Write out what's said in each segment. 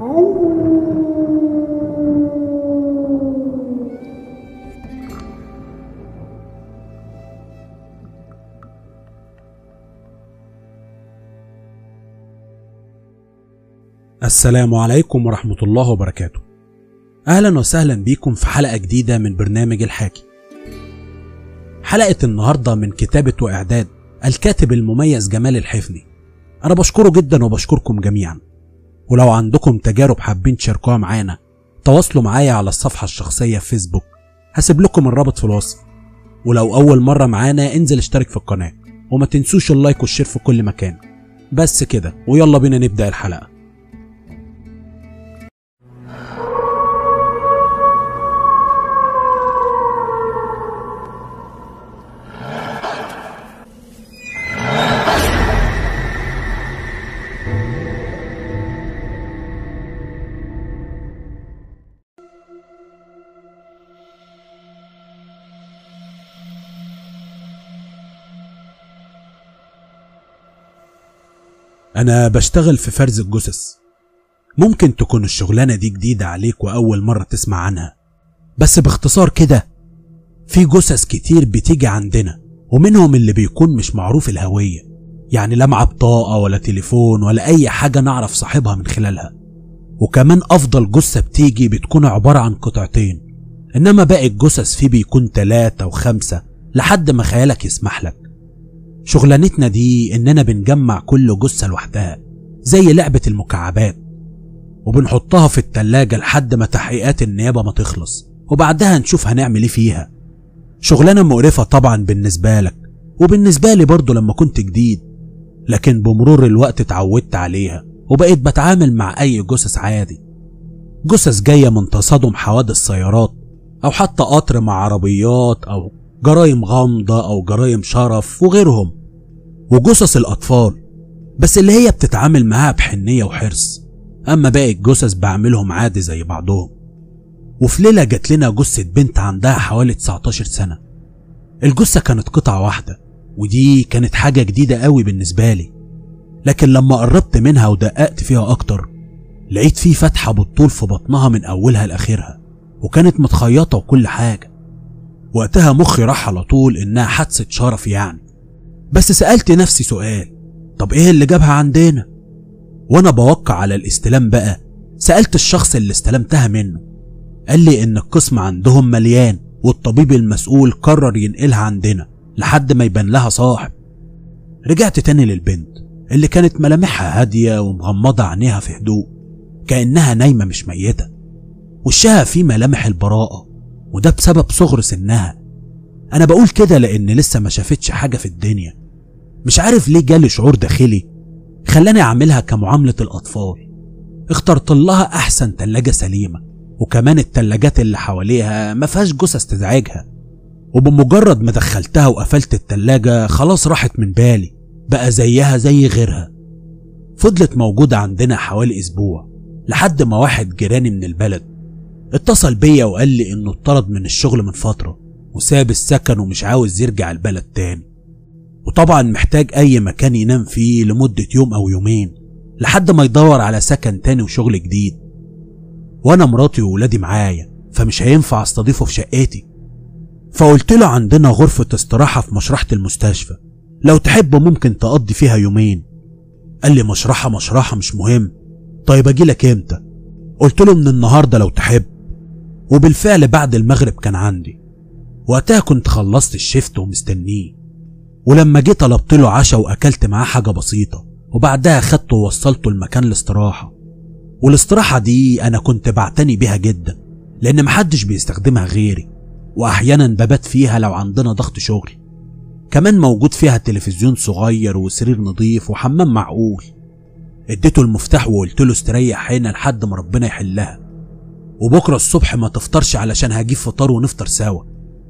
السلام عليكم ورحمة الله وبركاته. أهلا وسهلا بيكم في حلقة جديدة من برنامج الحاكي. حلقة النهاردة من كتابة وإعداد الكاتب المميز جمال الحفني. أنا بشكره جدا وبشكركم جميعا، ولو عندكم تجارب حابين تشاركوها معانا تواصلوا معايا على الصفحة الشخصية في فيسبوك، هسيب لكم الرابط في الوصف. ولو أول مرة معانا انزل اشترك في القناة، وما تنسوش اللايك والشير في كل مكان. بس كده ويلا بينا نبدأ الحلقة. أنا بشتغل في فرز الجثث. ممكن تكون الشغلانة دي جديدة عليك وأول مرة تسمع عنها، بس باختصار كده في جثث كتير بتيجي عندنا، ومنهم اللي بيكون مش معروف الهوية، يعني لا معاه بطاقة ولا تليفون ولا أي حاجة نعرف صاحبها من خلالها. وكمان أفضل جثة بتيجي بتكون عبارة عن قطعتين، إنما باقي الجثث فيه بيكون 3 و5 لحد ما خيالك يسمح لك. شغلانتنا دي إننا بنجمع كل جثة لوحدها زي لعبة المكعبات، وبنحطها في التلاجة لحد ما تحقيقات النيابة ما تخلص، وبعدها نشوف هنعمل ايه فيها. شغلانة مقرفة طبعا بالنسبة لك وبالنسبة لي برضو لما كنت جديد، لكن بمرور الوقت اتعودت عليها وبقيت بتعامل مع أي جثث عادي. جثث جاية من تصادم حوادث سيارات، أو حتى قطر مع عربيات، أو جرايم غامضة أو جرايم شرف وغيرهم، وجثث الأطفال بس اللي هي بتتعامل معاها بحنية وحرص. أما باقي الجثث بعملهم عادي زي بعضهم. وفي ليلة جات لنا جثة بنت عندها حوالي 19 سنة. الجثة كانت قطعة واحدة، ودي كانت حاجة جديدة قوي بالنسبة لي، لكن لما قربت منها ودققت فيها أكتر لقيت في فتحة بالطول في بطنها من أولها لآخرها، وكانت متخيطة وكل حاجة. وقتها مخي راح على طول إنها حادثة شرف يعني، بس سألت نفسي سؤال: طب إيه اللي جابها عندنا؟ وأنا بوقع على الاستلام بقى سألت الشخص اللي استلمتها منه، قال لي إن القسم عندهم مليان، والطبيب المسؤول قرر ينقلها عندنا لحد ما يبان لها صاحب. رجعت تاني للبنت اللي كانت ملامحها هادية ومغمضة عينيها في هدوء، كأنها نايمة مش ميتة. وشها فيه ملامح البراءة، وده بسبب صغر سنها. أنا بقول كده لأن لسه ما شافتش حاجة في الدنيا. مش عارف ليه جالي شعور داخلي خلاني أعملها كمعاملة الأطفال. اخترت لها أحسن تلاجة سليمة، وكمان التلاجات اللي حواليها ما فيهاش جثث تزعجها. وبمجرد ما دخلتها وقفلت التلاجة خلاص راحت من بالي، بقى زيها زي غيرها. فضلت موجودة عندنا حوالي أسبوع، لحد ما واحد جيراني من البلد اتصل بيا وقال لي انه اتطرد من الشغل من فترة وساب السكن ومش عاوز يرجع البلد تاني، وطبعا محتاج اي مكان ينام فيه لمدة يوم او يومين لحد ما يدور على سكن تاني وشغل جديد. وانا مراتي وولادي معايا، فمش هينفع استضيفه في شقتي. فقلت له عندنا غرفة استراحة في مشرحة المستشفى، لو تحب ممكن تقضي فيها يومين. قال لي مشرحة مش مهم. طيب اجيلك امتى؟ قلت له من النهاردة لو تحب. وبالفعل بعد المغرب كان عندي. وقتها كنت خلصت الشيفت ومستنيه، ولما جيت طلبت له عشاء واكلت معاه حاجة بسيطة، وبعدها خدته ووصلته المكان الاستراحة. والاستراحة دي انا كنت بعتني بيها جدا لان محدش بيستخدمها غيري، واحيانا ببات فيها لو عندنا ضغط شغل. كمان موجود فيها تلفزيون صغير وسرير نظيف وحمام معقول. اديته المفتاح وقلت له استريح هنا لحد ما ربنا يحلها، وبكره الصبح ما تفطرش علشان هجيب فطار ونفطر سوا.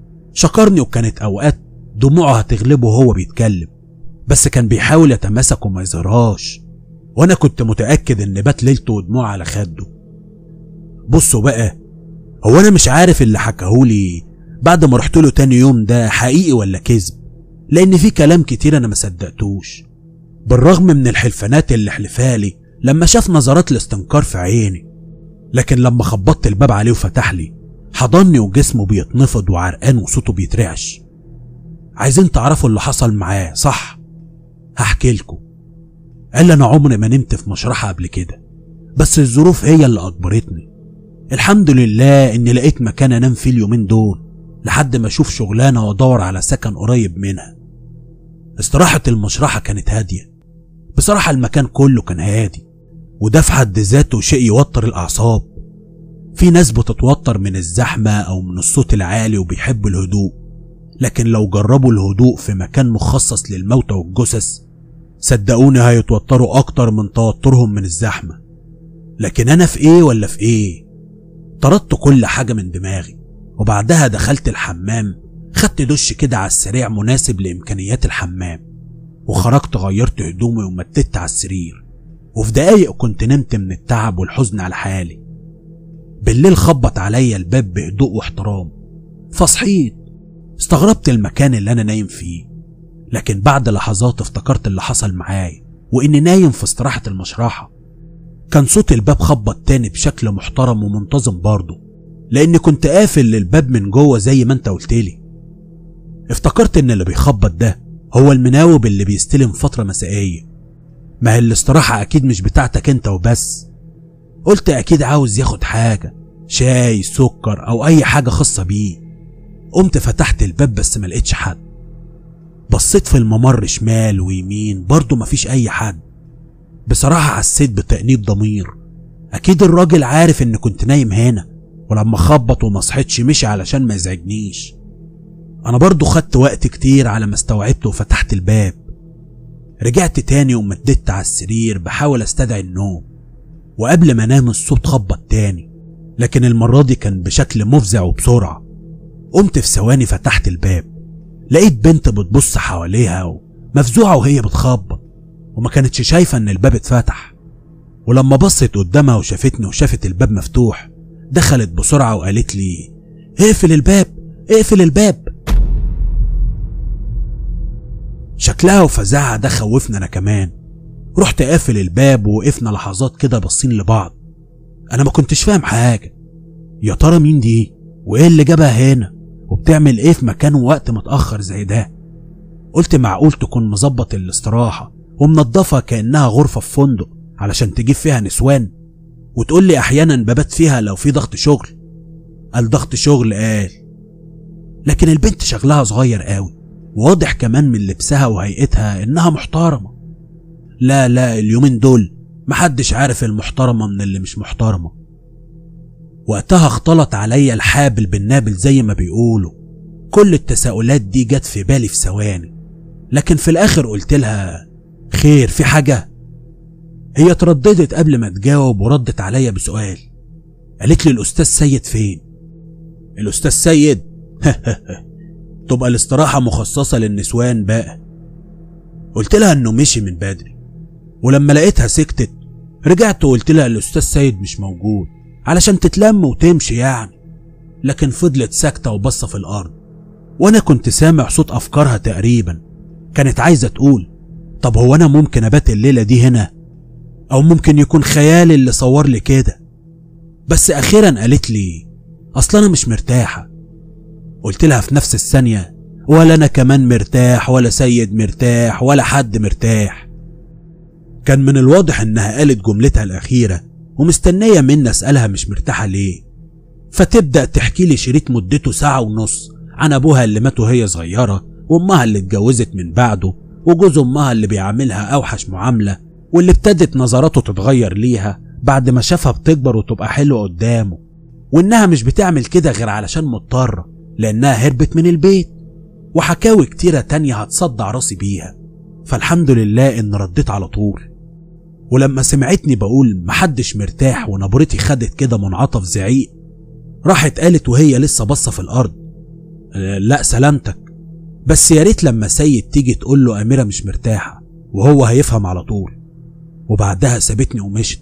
شكرني، وكانت اوقات دموعه هتغلبه وهو بيتكلم، بس كان بيحاول يتماسك وما يظهرهاش، وانا كنت متأكد ان بات ليلته ودموع على خده. بصوا بقى، هو انا مش عارف اللي حكاهولي بعد ما رحت له تاني يوم ده حقيقي ولا كذب، لان في كلام كتير انا ما صدقتوش، بالرغم من الحلفانات اللي حلفالي لما شاف نظرات الاستنكار في عيني. لكن لما خبطت الباب عليه وفتح لي حضني وجسمه بيتنفض وعرقان وصوته بيترعش. عايزين تعرفوا اللي حصل معاه صح؟ هحكي لكم. قال لي انا عمري ما نمت في مشرحة قبل كده، بس الظروف هي اللي اجبرتني. الحمد لله اني لقيت مكان انام فيه اليومين دول لحد ما اشوف شغلانة وادور على سكن قريب منها. استراحة المشرحة كانت هادية، بصراحة المكان كله كان هادي، وده في حد ذاته شيء يوتر الاعصاب. في ناس بتتوتر من الزحمة او من الصوت العالي وبيحبوا الهدوء، لكن لو جربوا الهدوء في مكان مخصص للموتى والجثث صدقوني هيتوتروا اكتر من توترهم من الزحمة. لكن انا في ايه ولا في ايه؟ طردت كل حاجة من دماغي، وبعدها دخلت الحمام، خدت دش كده على السريع مناسب لامكانيات الحمام، وخرجت غيرت هدومي ومددت على السرير، وفي دقايق كنت نمت من التعب والحزن على حالي. بالليل خبط عليا الباب بهدوء واحترام، فصحيت. استغربت المكان اللي انا نايم فيه، لكن بعد لحظات افتكرت اللي حصل معايا واني نايم في استراحة المشرحة. كان صوت الباب خبط تاني بشكل محترم ومنتظم برضه، لاني كنت قافل للباب من جوه زي ما انت قلتلي. افتكرت ان اللي بيخبط ده هو المناوب اللي بيستلم فترة مسائية. ما هي الاستراحة اكيد مش بتاعتك انت وبس. قلت اكيد عاوز ياخد حاجة، شاي سكر او اي حاجة خاصة بيه. قمت فتحت الباب بس ما لقيتش حد. بصيت في الممر شمال ويمين برضه مفيش اي حد. بصراحة حسيت بتأنيب ضمير، اكيد الراجل عارف ان كنت نايم هنا، ولما خبط وما صحيتش مشي علشان ما يزعجنيش. انا برضه خدت وقت كتير على ما استوعبت وفتحت الباب. رجعت تاني ومددت على السرير بحاول استدعي النوم، وقبل ما انام الصوت خبط تاني، لكن المرة دي كان بشكل مفزع وبسرعة. قمت في ثواني فتحت الباب، لقيت بنت بتبص حواليها ومفزوعة وهي بتخبط، وما كانتش شايفة ان الباب اتفتح. ولما بصت قدامها وشافتني وشافت الباب مفتوح دخلت بسرعة وقالت لي اقفل الباب اقفل الباب. شكلها وفزعها ده خوفنا انا كمان. رحت قافل الباب ووقفنا لحظات كده باصين لبعض. انا ما كنتش فاهم حاجة، يا ترى مين دي وايه اللي جابها هنا وبتعمل ايه في مكان ووقت متأخر زي ده. قلت معقول تكون مظبط الاستراحة ومنضفة كأنها غرفة في فندق علشان تجيب فيها نسوان، وتقول لي احيانا ببات فيها لو في ضغط شغل. قال ضغط شغل؟ قال. لكن البنت شغلها صغير قوي، واضح كمان من لبسها وهيئتها انها محترمة. لا اليومين دول محدش عارف المحترمة من اللي مش محترمة. وقتها اختلط عليا الحابل بالنابل زي ما بيقولوا. كل التساؤلات دي جت في بالي في ثواني، لكن في الاخر قلت لها خير في حاجة؟ هي ترددت قبل ما تجاوب وردت عليا بسؤال. قالت لي الاستاذ سيد فين؟ الاستاذ سيد؟ تبقى الاستراحة مخصصة للنسوان بقى. قلت لها انه مشي من بدري، ولما لقيتها سكتت رجعت وقلت لها الاستاذ سيد مش موجود علشان تتلم وتمشي يعني. لكن فضلت ساكتة وبصة في الارض، وانا كنت سامع صوت افكارها تقريبا. كانت عايزة تقول طب هو انا ممكن ابات الليلة دي هنا، او ممكن يكون خيالي اللي صور لي كده، بس اخيرا قالت لي اصلا انا مش مرتاحة. قلت لها في نفس الثانية ولا انا كمان مرتاح ولا سيد مرتاح ولا حد مرتاح. كان من الواضح انها قالت جملتها الاخيرة ومستنية مني اسألها مش مرتاحة ليه، فتبدأ تحكي لي شريط مدته 1.5 ساعة عن ابوها اللي مات وهي صغيرة، وامها اللي اتجوزت من بعده، وجوز امها اللي بيعاملها اوحش معاملة، واللي ابتدت نظراته تتغير ليها بعد ما شافها بتكبر وتبقى حلوة قدامه، وانها مش بتعمل كده غير علشان مضطرة لانها هربت من البيت، وحكاوي كتيرة تانية هتصدع راسي بيها. فالحمد لله ان رديت على طول. ولما سمعتني بقول محدش مرتاح ونبرتي خدت كده منعطف زعيق، راحت قالت وهي لسه باصة في الارض لا سلامتك، بس يا ريت لما سيد تيجي تقول له اميرة مش مرتاحة وهو هيفهم على طول. وبعدها سابتني ومشت.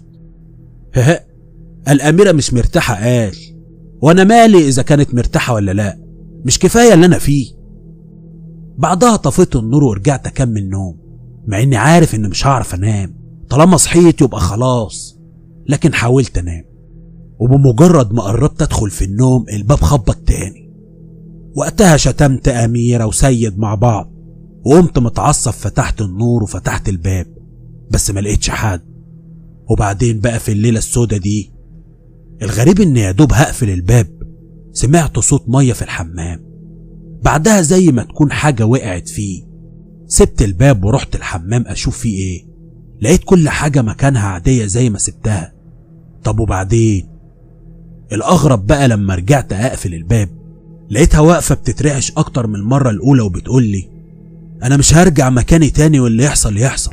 الاميرة مش مرتاحة قال، وانا مالي اذا كانت مرتاحة ولا لا، مش كفاية اللي انا فيه. بعدها طفيت النور ورجعت اكمل نوم، مع اني عارف ان مش هعرف انام، طالما صحيت يبقى خلاص. لكن حاولت انام، وبمجرد ما قربت ادخل في النوم الباب خبط تاني. وقتها شتمت أميرة وسيد مع بعض، وقمت متعصب فتحت النور وفتحت الباب بس ما لقيتش حد. وبعدين بقى في الليلة السودة دي الغريب ان يا دوب هقفل الباب سمعت صوت مية في الحمام، بعدها زي ما تكون حاجة وقعت فيه. سبت الباب ورحت الحمام اشوف فيه ايه، لقيت كل حاجة مكانها عادية زي ما سبتها. طب وبعدين؟ الاغرب بقى لما رجعت اقفل الباب لقيتها واقفة بتترعش اكتر من المرة الاولى وبتقولي انا مش هرجع مكاني تاني واللي يحصل يحصل.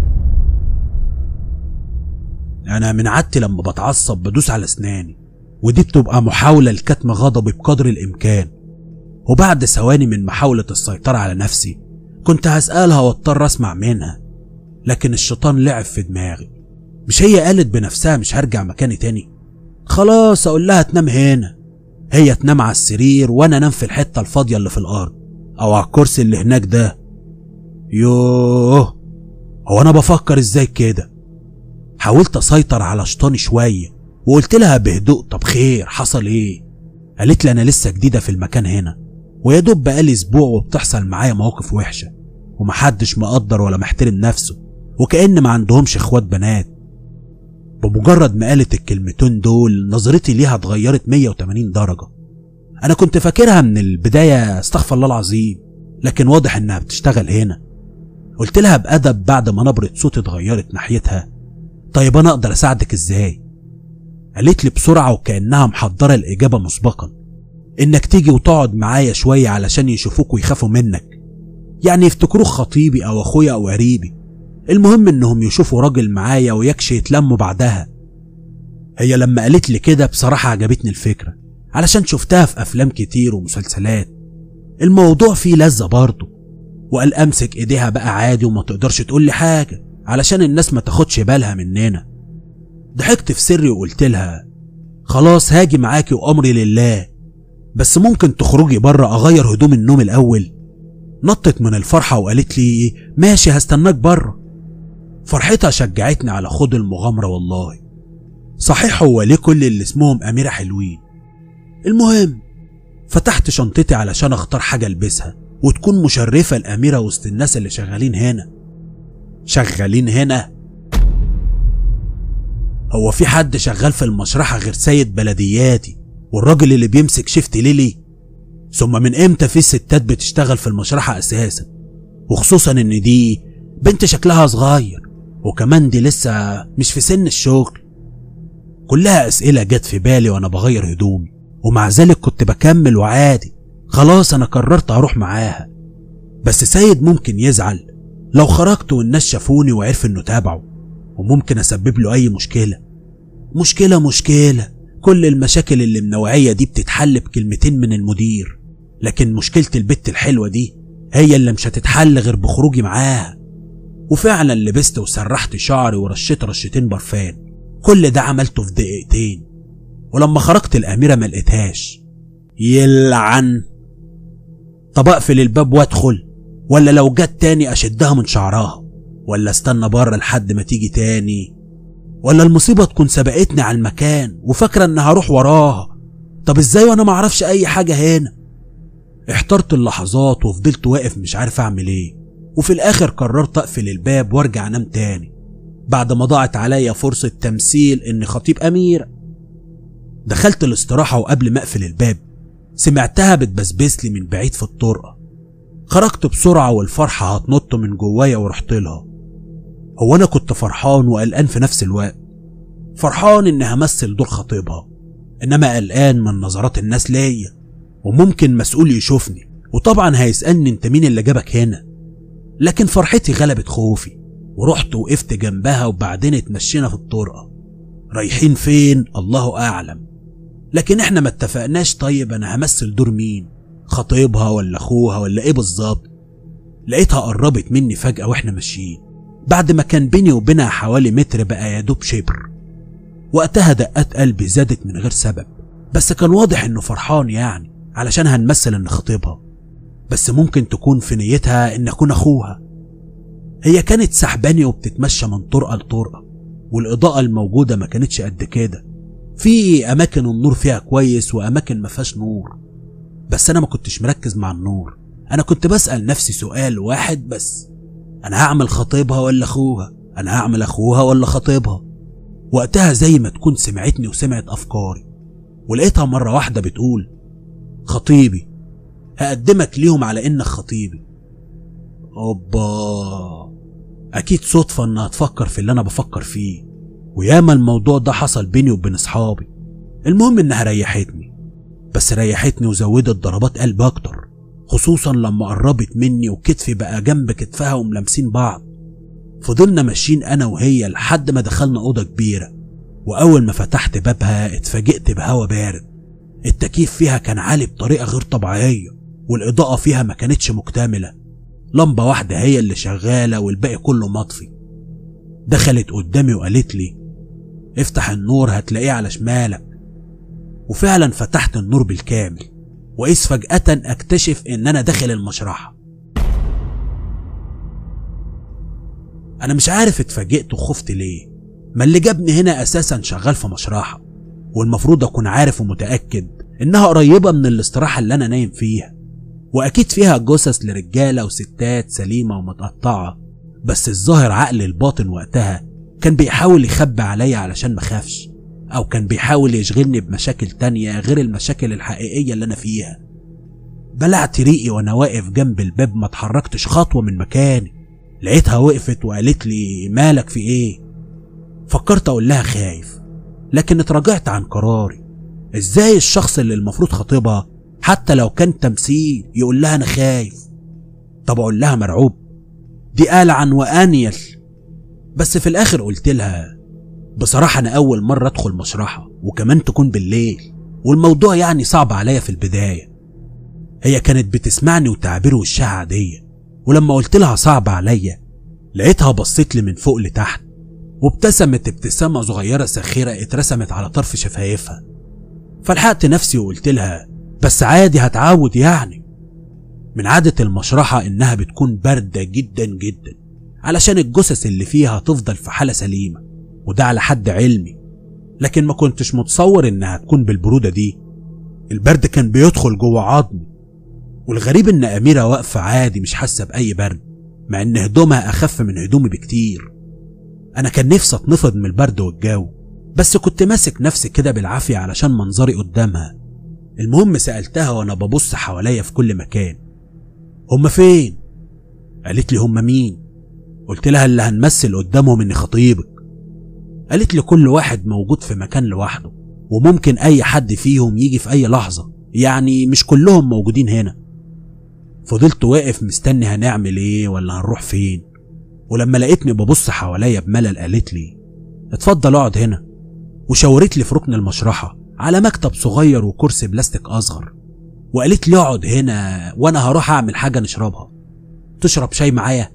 انا من عادتي لما بتعصب بدوس على اسناني، ودي بتبقى محاولة لكتم غضبي بقدر الامكان. وبعد ثواني من محاولة السيطرة على نفسي كنت هسألها واضطر اسمع منها، لكن الشيطان لعب في دماغي. مش هي قالت بنفسها مش هرجع مكاني تاني؟ خلاص اقول لها تنام هنا، هي تنام على السرير وانا انام في الحتة الفاضية اللي في الارض او على الكرسي اللي هناك ده. يوه، هو انا بفكر ازاي كده؟ حاولت اسيطر على شيطاني شوية وقلت لها بهدوء طب خير حصل ايه؟ قالت لي انا لسه جديدة في المكان هنا ويا دوب بقالي اسبوع وبتحصل معايا مواقف وحشة ومحدش مقدر ولا محترم نفسه، وكأن ما عندهمش اخوات بنات. بمجرد ما قالت الكلمتين دول نظرتي ليها اتغيرت 180 درجة. انا كنت فاكرها من البداية استغفر الله العظيم، لكن واضح انها بتشتغل هنا. قلت لها بأدب بعد ما نبرة صوتي اتغيرت ناحيتها طيب انا اقدر اساعدك ازاي؟ قالت لي بسرعة وكأنها محضرة الاجابة مسبقا انك تيجي وتقعد معايا شوية علشان يشوفوك ويخافوا منك، يعني يفتكروك خطيبي او اخويا او قريبي، المهم انهم يشوفوا راجل معايا ويكشي يتلموا بعدها. هي لما قالت لي كده بصراحة عجبتني الفكرة علشان شفتها في افلام كتير ومسلسلات، الموضوع فيه لذة برضه. وقال امسك ايديها بقى عادي وما تقدرش تقول لي حاجة علشان الناس ما تاخدش بالها مننا. ضحكت في سري وقلت لها خلاص هاجي معاكي وامري لله، بس ممكن تخرجي بره اغير هدوم النوم الاول؟ نطت من الفرحة وقالت لي ماشي هستناك بره. فرحتها شجعتني على خوض المغامرة والله. صحيح هو ليه كل اللي اسمهم أميرة حلوين؟ المهم فتحت شنطتي علشان اختار حاجة البسها وتكون مشرفة الأميرة وسط الناس اللي شغالين هنا. شغالين هنا؟ هو في حد شغال في المشرحة غير سيد بلدياتي والراجل اللي بيمسك شيفت ليلي؟ ثم من امتى في ستات بتشتغل في المشرحة اساسا؟ وخصوصا ان دي بنت شكلها صغير وكمان دي لسه مش في سن الشغل. كلها اسئلة جت في بالي وانا بغير هدومي، ومع ذلك كنت بكمل وعادي. خلاص انا قررت اروح معاها، بس سيد ممكن يزعل لو خرجت والناس شافوني وعرف انه تابعه، وممكن اسبب له اي مشكلة. مشكلة كل المشاكل اللي من نوعية دي بتتحل بكلمتين من المدير، لكن مشكلة البت الحلوة دي هي اللي مش هتتحل غير بخروجي معاها. وفعلا لبست وسرحت شعري ورشيت رشتين برفان، كل ده عملته في دقيقتين. ولما خرجت الأميرة ما لقيتهاش. يلعن. طب اقفل الباب وادخل، ولا لو جت تاني اشدها من شعرها، ولا استنى بره لحد ما تيجي تاني، ولا المصيبة تكون سبقتني على المكان وفاكرة ان هروح وراها؟ طب ازاي وانا معرفش اي حاجة هنا؟ احترت اللحظات وفضلت واقف مش عارف اعمل ايه، وفي الاخر قررت اقفل الباب وارجع انام تاني بعد ما ضاعت عليا فرصة تمثيل اني خطيب اميرة. دخلت الاستراحة وقبل ما اقفل الباب سمعتها بتبسبسلي من بعيد في الطرقة. خرجت بسرعة والفرحة هتنط من جوايا ورحت لها. هو انا كنت فرحان وقلقان في نفس الوقت. فرحان اني همثل دور خطيبها، انما قلقان من نظرات الناس ليا، وممكن مسؤول يشوفني وطبعا هيسألني انت مين اللي جابك هنا. لكن فرحتي غلبت خوفي ورحت وقفت جنبها، وبعدين اتمشينا في الطرقة. رايحين فين الله اعلم، لكن احنا ما اتفقناش طيب انا همثل دور مين، خطيبها ولا اخوها ولا ايه بالظبط. لقيتها قربت مني فجأة واحنا ماشيين، بعد ما كان بيني وبينها حوالي متر بقى يا دوب شبر. وقتها دقات قلبي زادت من غير سبب، بس كان واضح انه فرحان يعني علشان هنمثل ان خطيبها، بس ممكن تكون في نيتها ان اكون اخوها. هي كانت سحباني وبتتمشى من طرقة لطرقة، والاضاءة الموجودة ما كانتش قد كده، في اماكن النور فيها كويس واماكن ما فيهاش نور، بس انا ما كنتش مركز مع النور. انا كنت بسأل نفسي سؤال واحد بس: انا هعمل خطيبها ولا اخوها؟ انا هعمل اخوها ولا خطيبها؟ وقتها زي ما تكون سمعتني وسمعت افكاري، ولقيتها مرة واحدة بتقول: خطيبي، هقدمك ليهم على انك خطيبي. اوبا، اكيد صدفة انها تفكر في اللي انا بفكر فيه، وياما الموضوع ده حصل بيني وبين اصحابي. المهم انها ريحتني، بس ريحتني وزودت ضربات قلبي اكتر، خصوصا لما قربت مني وكتفي بقى جنب كتفها وملامسين بعض. فضلنا ماشيين انا وهي لحد ما دخلنا اوضه كبيره، واول ما فتحت بابها اتفاجئت بهوا بارد. التكييف فيها كان عالي بطريقه غير طبيعيه، والاضاءه فيها ما كانتش مكتمله، لمبه واحده هي اللي شغاله والباقي كله مطفي. دخلت قدامي وقالت لي: افتح النور هتلاقيه على شمالك. وفعلا فتحت النور بالكامل، وإذ فجأة اكتشف ان انا داخل المشرحة. انا مش عارف اتفاجئت وخفت ليه، ما اللي جابني هنا اساسا شغال في مشرحة، والمفروض اكون عارف ومتأكد انها قريبة من الاستراحة اللي انا نايم فيها، واكيد فيها جثث لرجالة وستات سليمة ومتقطعة. بس الظاهر عقل الباطن وقتها كان بيحاول يخبي عليا علشان مخافش، او كان بيحاول يشغلني بمشاكل تانية غير المشاكل الحقيقية اللي انا فيها. بلعت ريقي وانا واقف جنب الباب، ما اتحركتش خطوة من مكاني. لقيتها وقفت وقالت لي: مالك في ايه؟ فكرت اقول لها خايف، لكن اتراجعت عن قراري. ازاي الشخص اللي المفروض خطيبها حتى لو كان تمثيل يقول لها انا خايف؟ طب اقول لها مرعوب؟ دي ألعن وأنيل. بس في الاخر قلت لها: بصراحة انا اول مرة ادخل مشرحة، وكمان تكون بالليل، والموضوع يعني صعب عليا في البداية. هي كانت بتسمعني وتعبير وشها عادية، ولما قلت لها صعب عليا لقيتها بصيت لي من فوق لتحت، وابتسمت ابتسامة صغيرة ساخرة اترسمت على طرف شفايفها. فلحقت نفسي وقلت لها: بس عادي هتعود يعني. من عادة المشرحة انها بتكون باردة جدا جدا، علشان الجثث اللي فيها تفضل في حالة سليمة، وده على حد علمي، لكن ما كنتش متصور انها تكون بالبرودة دي. البرد كان بيدخل جوه عظمي، والغريب ان اميرة واقفة عادي مش حاسة باي برد، مع ان هدومها اخف من هدومي بكتير. انا كان نفسي اتنفض من البرد والجو، بس كنت ماسك نفسي كده بالعافية علشان منظري قدامها. المهم سألتها وانا ببص حواليا في كل مكان: هما فين؟ قالت لي: هما مين؟ قلت لها: اللي هنمثل قدامهم اني خطيبك. قالت لي: كل واحد موجود في مكان لوحده، وممكن اي حد فيهم يجي في اي لحظة، يعني مش كلهم موجودين هنا. فضلت واقف مستني هنعمل ايه ولا هنروح فين، ولما لقيتني ببص حواليا بملل قالت لي: اتفضل اقعد هنا، وشاورت لي في ركن المشرحة على مكتب صغير وكرسي بلاستيك اصغر، وقالت لي: اقعد هنا وانا هروح اعمل حاجة نشربها. تشرب شاي معايا؟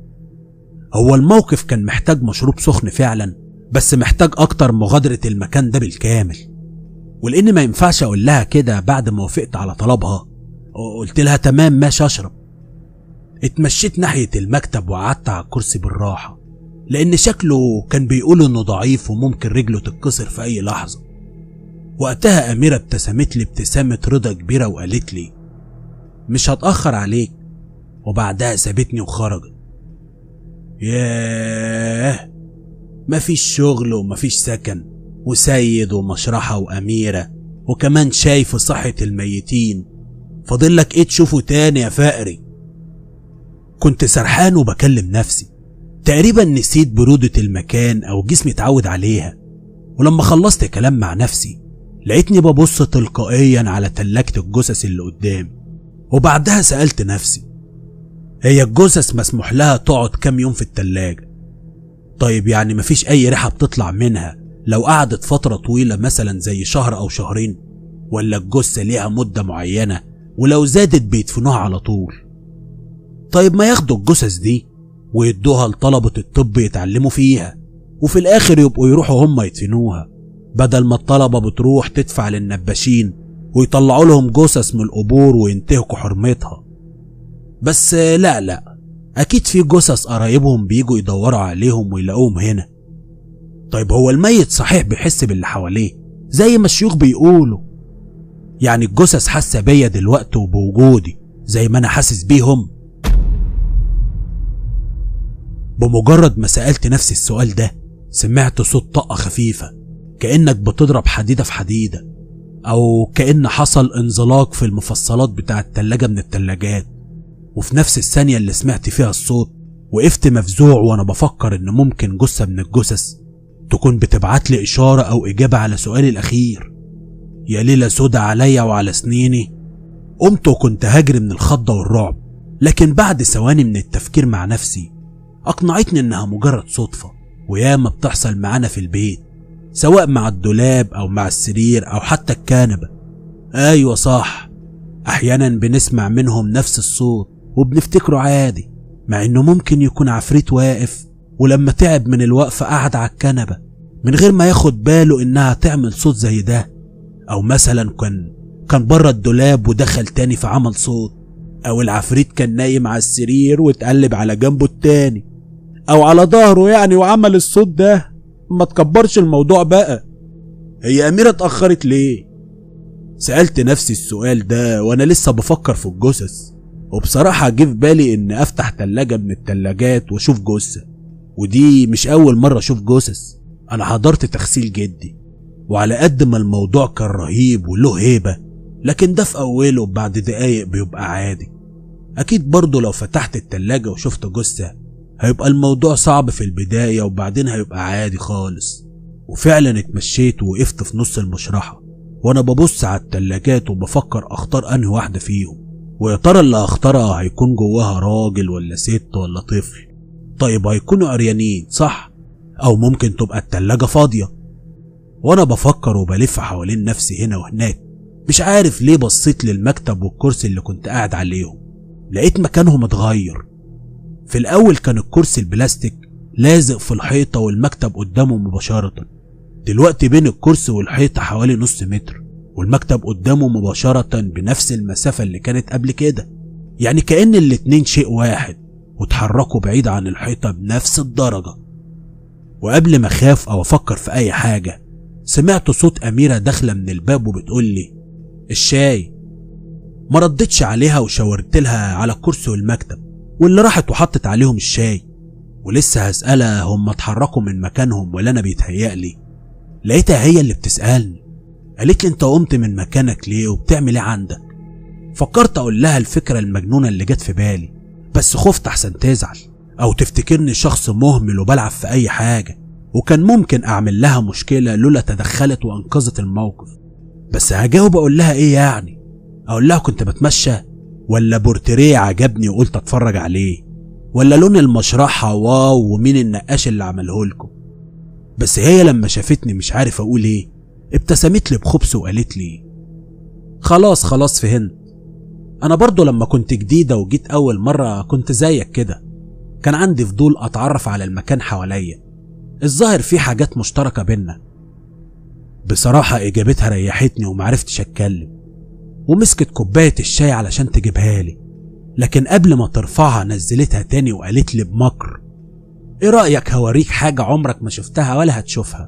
هو الموقف كان محتاج مشروب سخن فعلا، بس محتاج اكتر مغادرة المكان ده بالكامل. ولان ما ينفعش اقول لها كده بعد ما وافقت على طلبها، قلت لها: تمام ماشي اشرب. اتمشيت ناحية المكتب وقعدت على الكرسي بالراحة، لان شكله كان بيقول انه ضعيف وممكن رجله تتكسر في اي لحظة. وقتها اميرة ابتسمت لي ابتسامة رضا كبيرة وقالت لي: مش هتأخر عليك. وبعدها سابتني وخرجت. ياه، مفيش شغل ومفيش سكن، وسيد ومشرحة وأميرة، وكمان شاي في صحة الميتين. فاضلك ايه تشوفه تاني يا فقري؟ كنت سرحان وبكلم نفسي، تقريبا نسيت برودة المكان او جسمي اتعود عليها. ولما خلصت كلام مع نفسي لقيتني ببص تلقائيا على تلاجة الجثث اللي قدامي، وبعدها سألت نفسي: هي الجثث مسموح لها تقعد كام يوم في التلاجة؟ طيب يعني مفيش اي ريحة بتطلع منها لو قعدت فترة طويلة مثلا زي شهر او شهرين؟ ولا الجثة ليها مدة معينة ولو زادت بيدفنوها على طول؟ طيب ما ياخدوا الجثث دي ويدوها لطلبة الطب يتعلموا فيها، وفي الاخر يبقوا يروحوا هم يدفنوها، بدل ما الطلبة بتروح تدفع للنباشين ويطلعوا لهم جثث من القبور وينتهكوا حرمتها. بس لا، اكيد في جثث قرايبهم بيجوا يدوروا عليهم ويلاقوهم هنا. طيب هو الميت صحيح بيحس باللي حواليه زي ما الشيوخ بيقولوا. يعني الجثث حاسة بيا دلوقتي وبوجودي زي ما أنا حاسس بيهم؟ بمجرد ما سألت نفسي السؤال ده سمعت صوت طقة خفيفة، كأنك بتضرب حديدة في حديدة، أو كأن حصل انزلاق في المفصلات بتاع التلاجة من التلاجات. وفي نفس الثانية اللي سمعت فيها الصوت وقفت مفزوع وأنا بفكر إن ممكن جثة من الجثث تكون بتبعت لي إشارة أو إجابة على سؤالي الأخير. يا ليلة سودا عليا وعلى سنيني. قمت وكنت هجري من الخضة والرعب، لكن بعد ثواني من التفكير مع نفسي أقنعتني إنها مجرد صدفة، وياما بتحصل معانا في البيت، سواء مع الدولاب أو مع السرير أو حتى الكنبة. أيوة صح، أحيانا بنسمع منهم نفس الصوت وبنفتكره عادي، مع إنه ممكن يكون عفريت واقف ولما تعب من الوقفة قعد على الكنبة من غير ما ياخد باله إنها تعمل صوت زي ده. أو مثلا كان بره الدولاب ودخل تاني فعمل صوت، أو العفريت كان نايم على السرير واتقلب على جنبه التاني، أو على ظهره يعني وعمل الصوت ده. ما تكبرش الموضوع بقى. هي أميرة اتأخرت ليه؟ سألت نفسي السؤال ده وأنا لسه بفكر في الجثث، وبصراحة جه في بالي إن أفتح تلاجة من التلاجات وأشوف جثة. ودي مش أول مرة أشوف جثث، أنا حضرت تغسيل جدي، وعلى قد ما الموضوع كان رهيب وله هيبة، لكن ده في أوله بعد دقايق بيبقى عادي. أكيد برضه لو فتحت التلاجة وشفت جثة هيبقى الموضوع صعب في البداية، وبعدين هيبقى عادي خالص. وفعلا اتمشيت ووقفت في نص المشرحة وانا ببص على التلاجات وبفكر اختار انهي واحدة فيهم، ويا ترى اللي هختارها هيكون جواها راجل ولا ست ولا طفل. طيب هيكونوا عريانين صح؟ او ممكن تبقى التلاجة فاضية. وانا بفكر وبلف حوالين نفسي هنا وهناك، مش عارف ليه بصيت للمكتب والكرسي اللي كنت قاعد عليهم، لقيت مكانهم اتغير. في الاول كان الكرسي البلاستيك لازق في الحيطة والمكتب قدامه مباشرة، دلوقتي بين الكرسي والحيطة حوالي نص متر، والمكتب قدامه مباشرة بنفس المسافة اللي كانت قبل كده. يعني كأن الاتنين شيء واحد وتحركوا بعيد عن الحيطة بنفس الدرجة. وقبل ما اخاف او افكر في اي حاجة سمعت صوت اميرة داخلة من الباب وبتقول لي الشاي. ما ردتش عليها وشاورت لها على الكرسي والمكتب، واللي راحت وحطت عليهم الشاي. ولسه هسألها هم اتحركوا من مكانهم ولا انا بيتهيألي، لقيتها هي اللي بتسألني. قالت لي انت قمت من مكانك ليه وبتعمل ايه عندك؟ فكرت اقول لها الفكرة المجنونة اللي جت في بالي، بس خفت احسن تزعل او تفتكرني شخص مهمل وبلعب في اي حاجة، وكان ممكن اعمل لها مشكلة لولا تدخلت وانقذت الموقف. بس هجاوب اقول لها ايه يعني؟ اقول لها كنت بتمشى، ولا بورتريه عجبني وقلت اتفرج عليه، ولا لون المشرحة واو ومين النقاش اللي عمله لكم؟ بس هي لما شافتني مش عارف اقول ايه ابتسمت لي بخبث وقالت لي خلاص فهمت. انا برضو لما كنت جديدة وجيت اول مرة كنت زيك كده، كان عندي فضول اتعرف على المكان حواليا، الظاهر في حاجات مشتركة بينا. بصراحة اجابتها ريحتني ومعرفتش اتكلم، ومسكت كوباية الشاي علشان تجيبها لي، لكن قبل ما ترفعها نزلتها تاني وقالت لي بمكر ايه رأيك هوريك حاجة عمرك ما شفتها ولا هتشوفها؟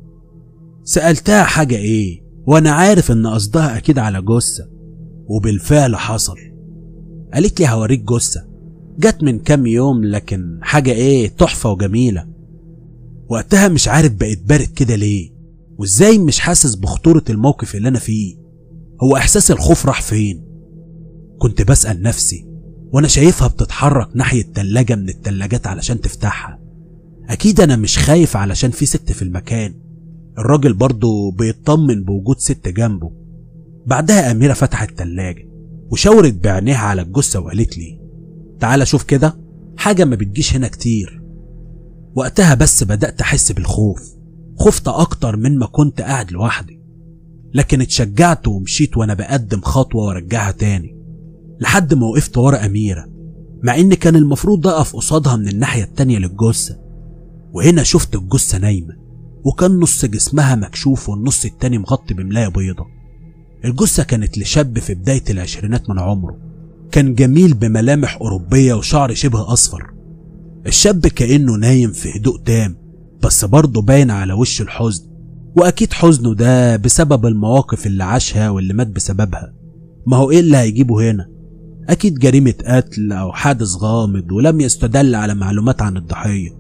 سألتها حاجة ايه وانا عارف ان قصدها اكيد على جثة، وبالفعل حصل. قالت لي هوريك جثة جت من كام يوم، لكن حاجة ايه تحفة وجميلة. وقتها مش عارف بقيت بارد كده ليه، وازاي مش حاسس بخطورة الموقف اللي انا فيه. هو احساس الخوف راح فين؟ كنت بسأل نفسي وانا شايفها بتتحرك ناحية تلاجة من التلاجات علشان تفتحها. اكيد انا مش خايف علشان في ست في المكان، الراجل برضو بيطمن بوجود ست جنبه. بعدها اميرة فتحت التلاجة وشاورت بعينيها على الجثة وقالت لي تعالى شوف كده، حاجة ما بتجيش هنا كتير. وقتها بس بدأت احس بالخوف، خفت اكتر من ما كنت قاعد لوحدي، لكن اتشجعت ومشيت وانا بقدم خطوة وارجعها تاني لحد ما وقفت ورا اميرة، مع ان كان المفروض اقف قصادها من الناحية التانية للجثة. وهنا شفت الجثة نايمة، وكان نص جسمها مكشوف والنص التاني مغطي بملاية بيضة. الجثة كانت لشاب في بداية العشرينات من عمره، كان جميل بملامح أوروبية وشعر شبه أصفر. الشاب كأنه نايم في هدوء تام، بس برضه باين على وش الحزن، واكيد حزنه ده بسبب المواقف اللي عاشها واللي مات بسببها. ما هو ايه اللي هيجيبه هنا؟ اكيد جريمة قتل او حادث غامض ولم يستدل على معلومات عن الضحية.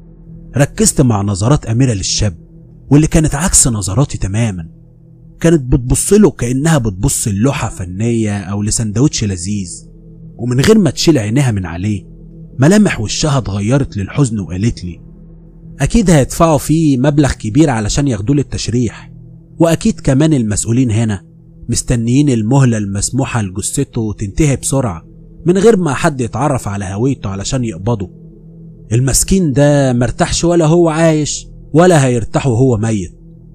ركزت مع نظرات أميرة للشاب واللي كانت عكس نظراتي تماما. كانت بتبصله كأنها بتبص للوحة فنية او لسندوتش لذيذ، ومن غير ما تشيل عينيها من عليه ملامح وشها اتغيرت للحزن وقالت لي اكيد هيدفعوا فيه مبلغ كبير علشان ياخدوه للتشريح، واكيد كمان المسؤولين هنا مستنيين المهلة المسموحة لجثته تنتهي بسرعة من غير ما حد يتعرف على هويته علشان يقبضه. المسكين ده مرتاحش ولا هو عايش ولا هيرتاح وهو ميت.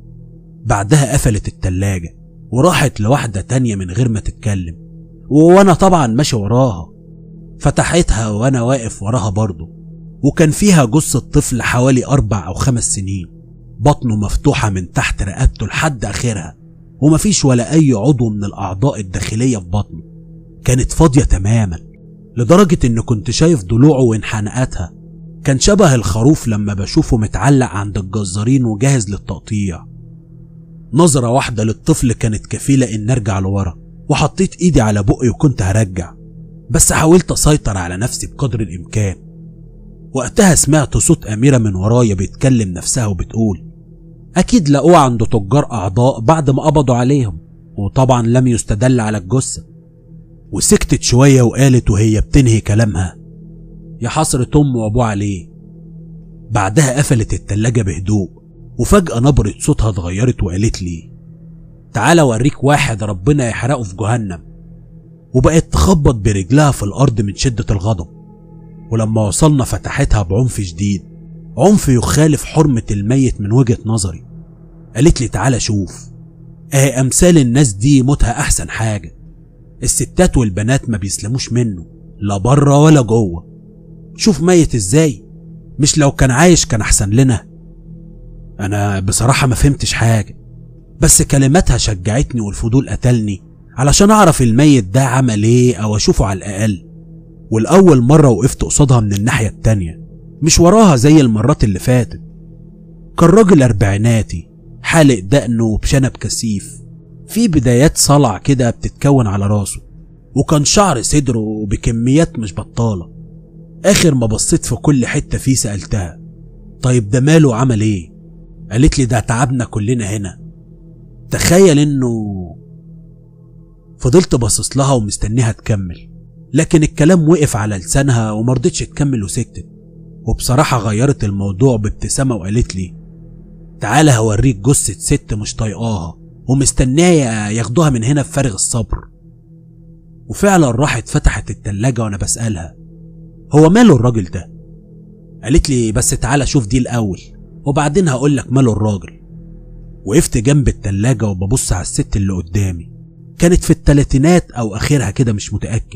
بعدها قفلت التلاجة وراحت لواحدة تانية من غير ما تتكلم، وانا طبعا ماشي وراها. فتحتها وانا واقف وراها برضه، وكان فيها جثة طفل حوالي 4 أو 5 سنين، بطنه مفتوحة من تحت رقبته لحد اخرها، ومفيش ولا اي عضو من الاعضاء الداخلية في بطنه. كانت فاضية تماما لدرجة ان كنت شايف ضلوعه وانحناءاتها. كان شبه الخروف لما بشوفه متعلق عند الجزارين وجاهز للتقطيع. نظرة واحدة للطفل كانت كفيلة ان ارجع لورا، وحطيت ايدي على بقي وكنت هرجع، بس حاولت اسيطر على نفسي بقدر الامكان. وقتها سمعت صوت أميرة من ورايا بيتكلم نفسها وبتقول اكيد لقوه عند تجار اعضاء بعد ما قبضوا عليهم، وطبعا لم يستدل على الجثة. وسكتت شوية وقالت وهي بتنهي كلامها يا حسرة امه وابوه عليه. بعدها قفلت التلاجة بهدوء، وفجأة نبرة صوتها اتغيرت وقالت لي تعالى اوريك واحد ربنا يحرقه في جهنم. وبقت تخبط برجلها في الارض من شدة الغضب. ولما وصلنا فتحتها بعنف شديد، عنف يخالف حرمة الميت من وجهة نظري. قالت لي تعالى شوف، اهي امثال الناس دي موتها احسن حاجة. الستات والبنات ما بيسلموش منه لا بره ولا جوه. شوف ميت ازاي، مش لو كان عايش كان احسن لنا. انا بصراحة ما فهمتش حاجة، بس كلماتها شجعتني والفضول قتلني علشان اعرف الميت ده عمل ايه او اشوفه على الاقل. والاول مرة وقفت قصادها من الناحية التانية، مش وراها زي المرات اللي فاتت. كان راجل اربعيناتي حالق دقنه بشنب كثيف، في بدايات صلع كده بتتكون على راسه، وكان شعر صدره بكميات مش بطالة. اخر ما بصيت في كل حتة فيه سألتها طيب ده ماله عمل ايه؟ قالت لي ده تعبنا كلنا هنا. تخيل انه. فضلت باصص لها ومستنيها تكمل، لكن الكلام وقف على لسانها ومرضتش تكمل وسكتت. وبصراحة غيرت الموضوع بابتسامة وقالت لي تعالى هوريك جثة ست مش طايقاها ومستنية ياخدوها من هنا بفارغ الصبر. وفعلا راحت فتحت التلاجة وانا بسألها هو ماله الراجل ده؟ قالت لي بس تعالى شوف دي الاول وبعدين هقولك ماله الراجل. وقفت جنب التلاجة وببص على الست اللي قدامي، كانت في التلاتينات او اخرها كده مش متأكد،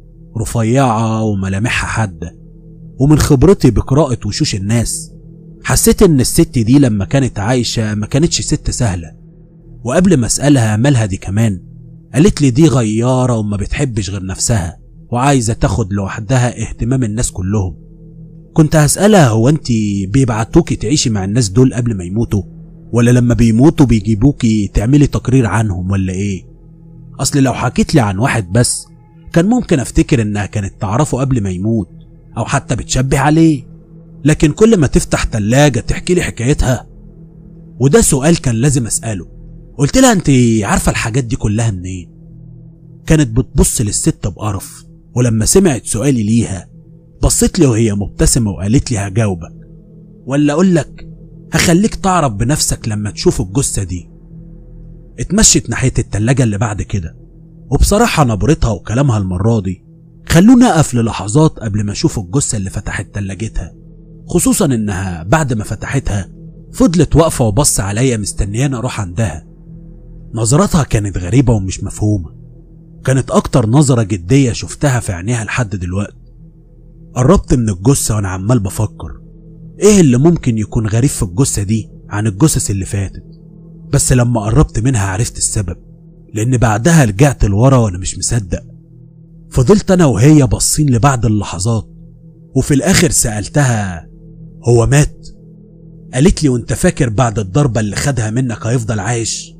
رفيعة وملامحها حادة. ومن خبرتي بقراءة وشوش الناس حسيت ان الست دي لما كانت عايشة ما كانتش ست سهلة. وقبل ما اسألها مالها دي كمان، قالت لي دي غيارة وما بتحبش غير نفسها وعايزة تاخد لوحدها اهتمام الناس كلهم. كنت هسألها هو انتي بيبعتوكي تعيشي مع الناس دول قبل ما يموتوا، ولا لما بيموتوا بيجيبوكي تعملي تقرير عنهم ولا ايه؟ اصل لو حكيت لي عن واحد بس كان ممكن افتكر انها كانت تعرفه قبل ما يموت او حتى بتشبه عليه، لكن كل ما تفتح تلاجة تحكي لي حكايتها. وده سؤال كان لازم اسأله. قلت لها انت عارفة الحاجات دي كلها منين؟ كانت بتبص للست بقرف، ولما سمعت سؤالي ليها بصت لي وهي مبتسمة وقالت لي هجاوبك، ولا اقول لك هخليك تعرف بنفسك لما تشوف الجثة دي. اتمشت ناحية التلاجة اللي بعد كده، وبصراحة نبرتها وكلامها المرة دي خلوني اقف للحظات قبل ما اشوف الجثة اللي فتحت تلاجتها، خصوصا انها بعد ما فتحتها فضلت واقفة وبص عليا مستنياني اروح عندها. نظرتها كانت غريبة ومش مفهومة، كانت اكتر نظرة جدية شفتها في عينيها لحد دلوقتي. قربت من الجثة وانا عمال بفكر ايه اللي ممكن يكون غريب في الجثة دي عن الجثث اللي فاتت، بس لما قربت منها عرفت السبب، لان بعدها رجعت لورا وانا مش مصدق. فضلت انا وهي باصين لبعض اللحظات، وفي الاخر سألتها هو مات؟ قالت لي وانت فاكر بعد الضربة اللي خدها منك هيفضل عايش؟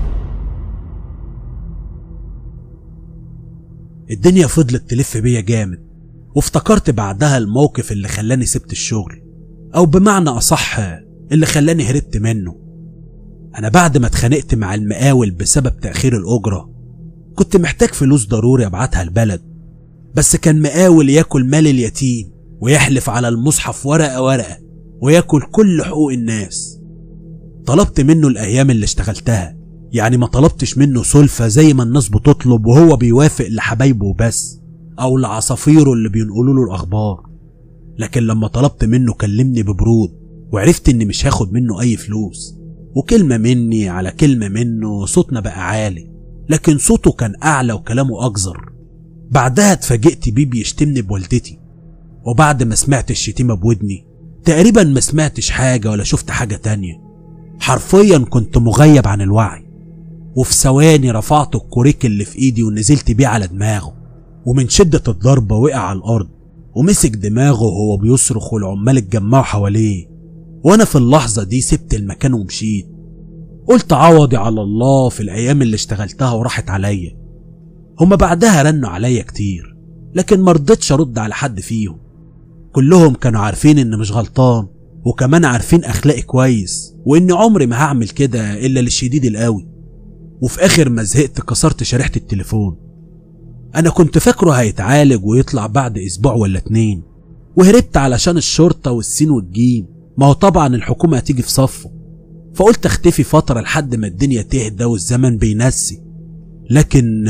الدنيا فضلت تلف بيا جامد، وافتكرت بعدها الموقف اللي خلاني سبت الشغل، او بمعنى اصح اللي خلاني هربت منه. انا بعد ما اتخانقت مع المقاول بسبب تأخير الأجرة كنت محتاج فلوس ضروري ابعتها البلد، بس كان مقاول ياكل مال اليتيم ويحلف على المصحف ورقة ورقة وياكل كل حقوق الناس. طلبت منه الأيام اللي اشتغلتها، يعني ما طلبتش منه سلفة زي ما الناس بتطلب وهو بيوافق لحبايبه بس أو لعصافيره اللي بينقلوا له الأخبار. لكن لما طلبت منه كلمني ببرود، وعرفت إني مش هاخد منه أي فلوس، وكلمة مني على كلمة منه صوتنا بقى عالي، لكن صوته كان أعلى وكلامه أجزر. بعدها اتفاجئت بيه بيشتمني بوالدتي، وبعد ما سمعت الشتيمة بودني تقريبا ما سمعتش حاجة ولا شفت حاجة تانية، حرفيا كنت مغيب عن الوعي. وفي ثواني رفعت الكوريك اللي في ايدي ونزلت بيه على دماغه، ومن شدة الضربة وقع على الأرض ومسك دماغه وهو بيصرخ والعمال اتجمعوا حواليه. وانا في اللحظة دي سبت المكان ومشيت، قلت عوضي على الله في الأيام اللي اشتغلتها وراحت عليا. هما بعدها رنوا عليا كتير، لكن مرضتش ارد على حد فيهم. كلهم كانوا عارفين اني مش غلطان، وكمان عارفين اخلاقي كويس واني عمري ما هعمل كده الا للشديد القوي. وفي اخر ما زهقت كسرت شريحة التليفون. انا كنت فاكره هيتعالج ويطلع بعد اسبوع ولا 2، وهربت علشان الشرطة والسين والجيم، ما هو طبعا الحكومة هتيجي في صفه، فقلت اختفي فترة لحد ما الدنيا تهدى والزمن بينسي. لكن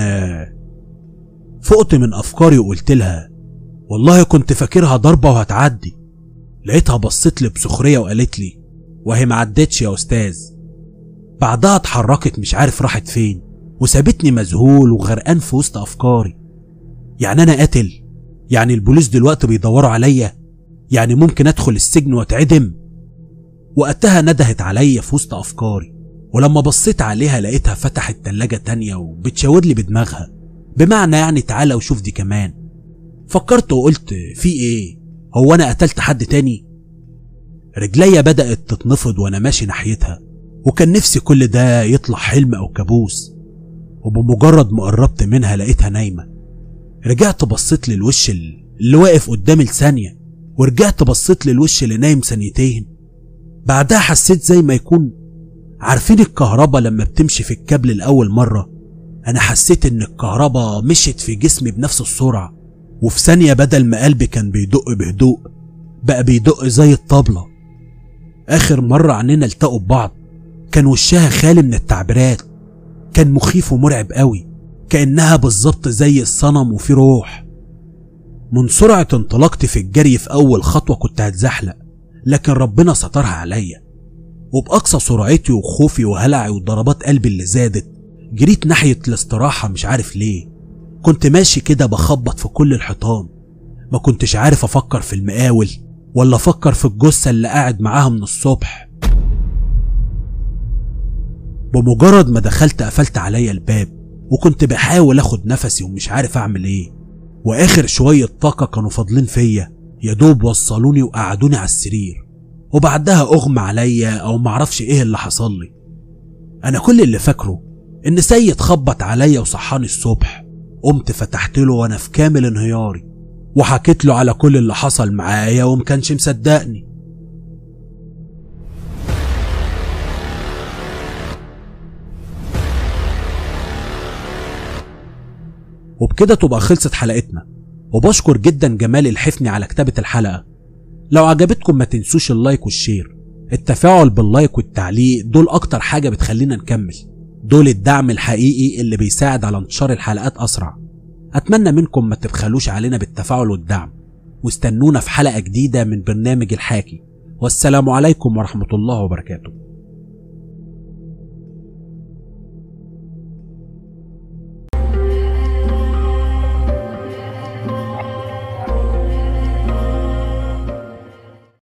فقت من افكاري وقلت لها والله كنت فاكرها ضربة وهتعدي. لقيتها بصت لي بسخرية وقالت لي وهي معدتش يا استاذ. بعدها اتحركت مش عارف راحت فين، وسابتني مذهول وغرقان في وسط افكاري. يعني انا قاتل؟ يعني البوليس دلوقتي بيدوروا عليا؟ يعني ممكن ادخل السجن واتعدم؟ وقتها ندهت عليا في وسط افكاري، ولما بصيت عليها لقيتها فتحت تلاجة تانية وبتشاور لي بدماغها، بمعنى يعني تعالى وشوف دي كمان. فكرت وقلت في ايه؟ هو انا قتلت حد تاني؟ رجليا بدأت تتنفض وانا ماشي ناحيتها، وكان نفسي كل ده يطلع حلم او كابوس. وبمجرد ما قربت منها لقيتها نايمة. رجعت بصيت للوش اللي واقف قدامي لثانية، ورجعت بصيت للوش اللي نايم ثانيتين. بعدها حسيت زي ما يكون عارفين الكهرباء لما بتمشي في الكابل لأول مرة. انا حسيت ان الكهرباء مشيت في جسمي بنفس السرعة، وفي ثانية بدل ما قلبي كان بيدق بهدوء بقى بيدق زي الطبلة. اخر مرة عننا التقوا ببعض كان وشها خالي من التعبيرات، كان مخيف ومرعب قوي، كأنها بالظبط زي الصنم وفي روح. من سرعة انطلاقتي في الجري في اول خطوة كنت هتزحلق، لكن ربنا سترها عليا. وبأقصى سرعتي وخوفي وهلعي وضربات قلبي اللي زادت جريت ناحية الاستراحة مش عارف ليه. كنت ماشي كده بخبط في كل الحيطان، ما كنتش عارف افكر في المقاول ولا افكر في الجثة اللي قاعد معاها من الصبح. بمجرد ما دخلت قفلت عليا الباب، وكنت بحاول اخد نفسي ومش عارف اعمل ايه، واخر شوية طاقة كانوا فاضلين فيا يدوب وصلوني وقعدوني على السرير، وبعدها اغمى عليا او معرفش ايه اللي حصل لي. انا كل اللي فاكره ان سيد خبط عليا وصحاني الصبح. قمت فتحت له وانا في كامل انهياري، وحكيت له على كل اللي حصل معايا ومكانش مصدقني. وبكده تبقى خلصت حلقتنا، وبشكر جدا جمال الحفني على كتابة الحلقة. لو عجبتكم ما تنسوش اللايك والشير. التفاعل باللايك والتعليق دول اكتر حاجة بتخلينا نكمل، دول الدعم الحقيقي اللي بيساعد على انتشار الحلقات اسرع. اتمنى منكم ما تبخلوش علينا بالتفاعل والدعم، واستنونا في حلقة جديدة من برنامج الحاكي. والسلام عليكم ورحمة الله وبركاته.